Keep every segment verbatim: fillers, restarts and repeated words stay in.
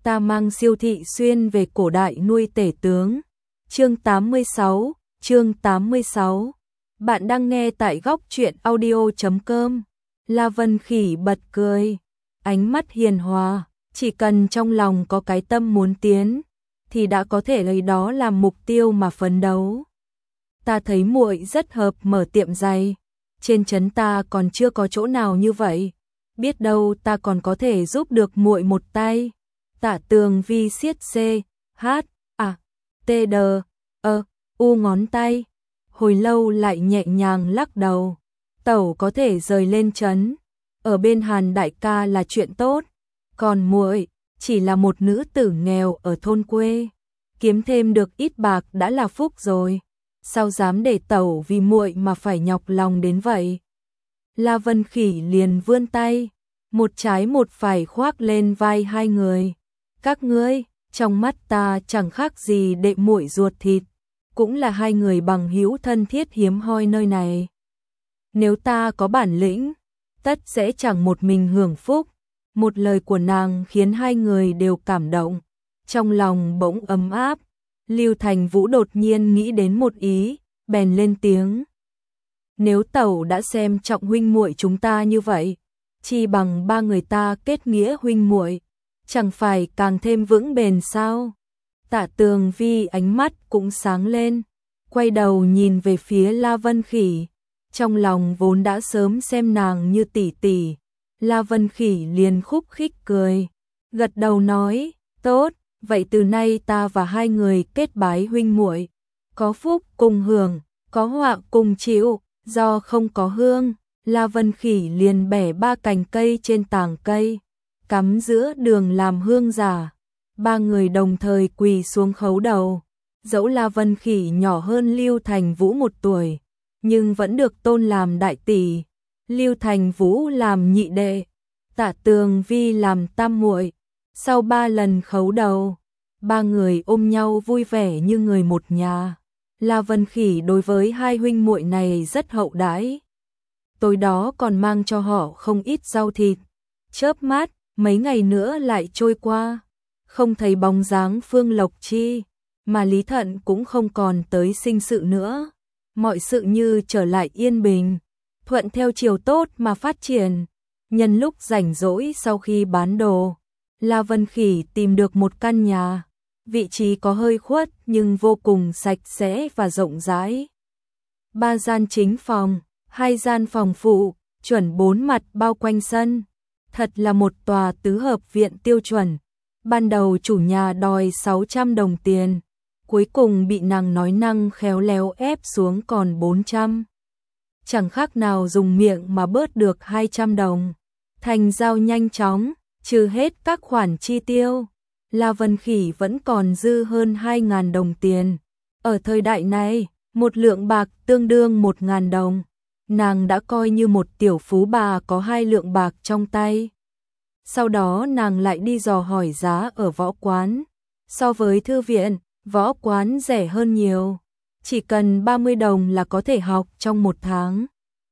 ta mang Siêu Thị Xuyên về cổ đại nuôi tể tướng. Chương tám mươi sáu, chương tám mươi sáu. Bạn đang nghe tại góc truyện audio chấm com. La Vân Khỉ bật cười, ánh mắt hiền hòa, chỉ cần trong lòng có cái tâm muốn tiến thì đã có thể lấy đó làm mục tiêu mà phấn đấu. Ta thấy muội rất hợp mở tiệm giày, trên trấn ta còn chưa có chỗ nào như vậy, biết đâu ta còn có thể giúp được muội một tay. Tạ Tường Vi siết C, H, A, T D, ơ, u ngón tay, hồi lâu lại nhẹ nhàng lắc đầu. Tẩu có thể rời lên trấn, ở bên Hàn đại ca là chuyện tốt, còn muội chỉ là một nữ tử nghèo ở thôn quê, kiếm thêm được ít bạc đã là phúc rồi, sao dám để tẩu vì muội mà phải nhọc lòng đến vậy. La Vân Khỉ liền vươn tay, một trái một phải khoác lên vai hai người. Các ngươi, trong mắt ta chẳng khác gì đệ muội ruột thịt, cũng là hai người bằng hữu thân thiết hiếm hoi nơi này. Nếu ta có bản lĩnh, tất sẽ chẳng một mình hưởng phúc. Một lời của nàng khiến hai người đều cảm động, trong lòng bỗng ấm áp. Lưu Thành Vũ đột nhiên nghĩ đến một ý, bèn lên tiếng. Nếu tẩu đã xem trọng huynh muội chúng ta như vậy, chi bằng ba người ta kết nghĩa huynh muội, chẳng phải càng thêm vững bền sao? Tạ Tường Vi ánh mắt cũng sáng lên, quay đầu nhìn về phía La Vân Khỉ, trong lòng vốn đã sớm xem nàng như tỷ tỷ. La Vân Khỉ liền khúc khích cười, gật đầu nói, tốt, vậy từ nay ta và hai người kết bái huynh muội, có phúc cùng hưởng, có họa cùng chịu. Do không có hương, La Vân Khỉ liền bẻ ba cành cây trên tàng cây, cắm giữa đường làm hương giả. Ba người đồng thời quỳ xuống khấu đầu. Dẫu La Vân Khỉ nhỏ hơn Lưu Thành Vũ một tuổi, nhưng vẫn được tôn làm đại tỷ. Lưu Thành Vũ làm nhị đệ, Tạ Tường Vi làm tam muội. Sau ba lần khấu đầu, ba người ôm nhau vui vẻ như người một nhà. La Vân Khỉ đối với hai huynh muội này rất hậu đãi. Tối đó còn mang cho họ không ít rau thịt. Chớp mắt, mấy ngày nữa lại trôi qua, không thấy bóng dáng Phương Lộc Chi, mà Lý Thận cũng không còn tới sinh sự nữa. Mọi sự như trở lại yên bình, thuận theo chiều tốt mà phát triển. Nhân lúc rảnh rỗi sau khi bán đồ, La Vân Khỉ tìm được một căn nhà. Vị trí có hơi khuất nhưng vô cùng sạch sẽ và rộng rãi. Ba gian chính phòng, hai gian phòng phụ, chuẩn bốn mặt bao quanh sân. Thật là một tòa tứ hợp viện tiêu chuẩn. Ban đầu chủ nhà đòi sáu trăm đồng tiền, cuối cùng bị nàng nói năng khéo léo ép xuống còn bốn trăm. Chẳng khác nào dùng miệng mà bớt được hai trăm đồng. Thành giao nhanh chóng, trừ hết các khoản chi tiêu. La Vân Khỉ vẫn còn dư hơn hai nghìn đồng tiền. Ở thời đại này, một lượng bạc tương đương một nghìn đồng. Nàng đã coi như một tiểu phú bà có hai lượng bạc trong tay. Sau đó nàng lại đi dò hỏi giá ở võ quán. So với thư viện, võ quán rẻ hơn nhiều. Chỉ cần ba mươi đồng là có thể học trong một tháng.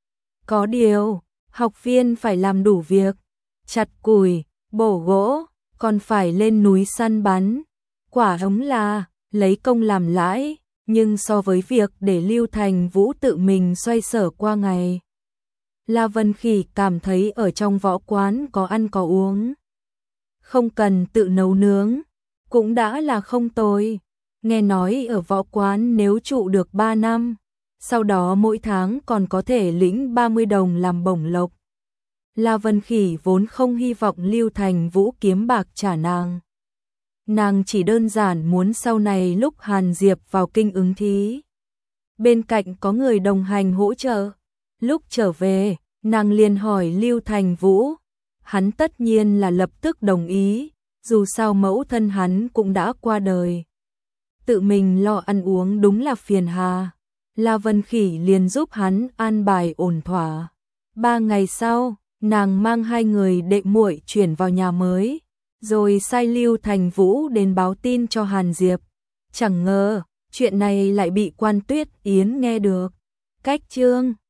Có điều, học viên phải làm đủ việc. Chặt củi, bổ gỗ, còn phải lên núi săn bắn. Quả ống là lấy công làm lãi, nhưng so với việc để Lưu Thành Vũ tự mình xoay sở qua ngày, La Vân Khỉ cảm thấy ở trong võ quán có ăn có uống, không cần tự nấu nướng, cũng đã là không tồi. Nghe nói ở võ quán nếu trụ được ba năm, sau đó mỗi tháng còn có thể lĩnh ba mươi đồng làm bổng lộc. La Vân Khỉ vốn không hy vọng Lưu Thành Vũ kiếm bạc trả nàng. Nàng chỉ đơn giản muốn sau này lúc Hàn Diệp vào kinh ứng thí, bên cạnh có người đồng hành hỗ trợ. Lúc trở về, nàng liền hỏi Lưu Thành Vũ. Hắn tất nhiên là lập tức đồng ý, dù sao mẫu thân hắn cũng đã qua đời. Tự mình lo ăn uống đúng là phiền hà. La Vân Khỉ liền giúp hắn an bài ổn thỏa. Ba ngày sau, nàng mang hai người đệ muội chuyển vào nhà mới, rồi sai Lưu Thành Vũ đến báo tin cho Hàn Diệp. Chẳng ngờ, chuyện này lại bị Quan Tuyết Yến nghe được. Cách chương